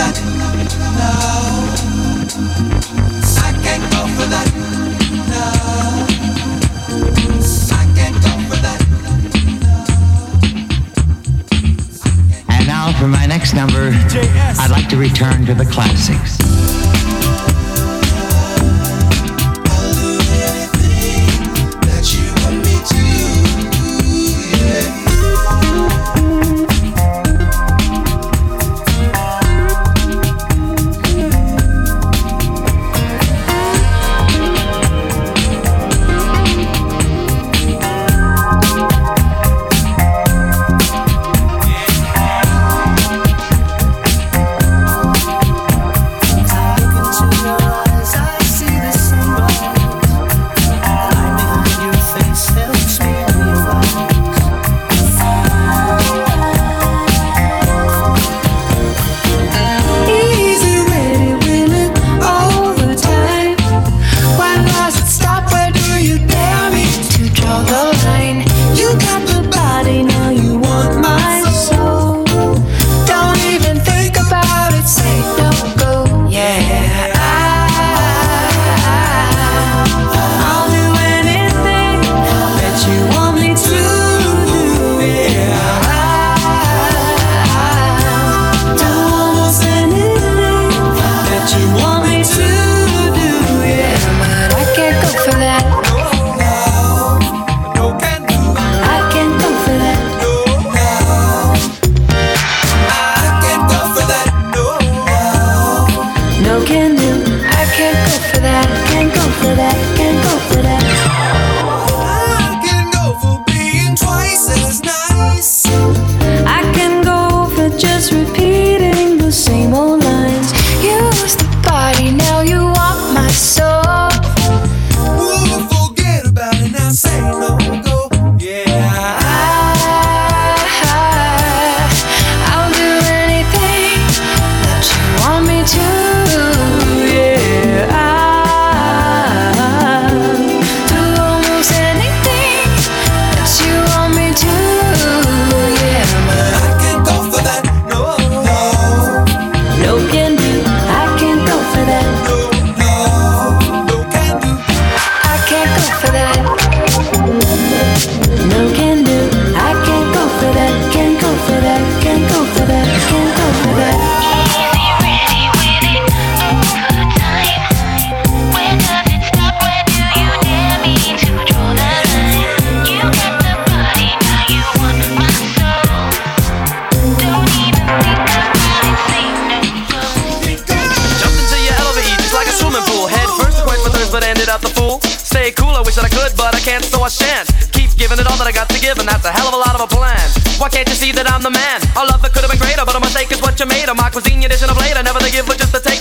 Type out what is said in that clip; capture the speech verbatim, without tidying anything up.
that. No, I can't go for that. No, I can't go for that. And now for my next number, I'd like to return to the classics. Why can't you see that I'm the man? Our love that could have been greater, but a mistake is what you made. A my cuisine, you dishing a plate. I never the give, but just to take.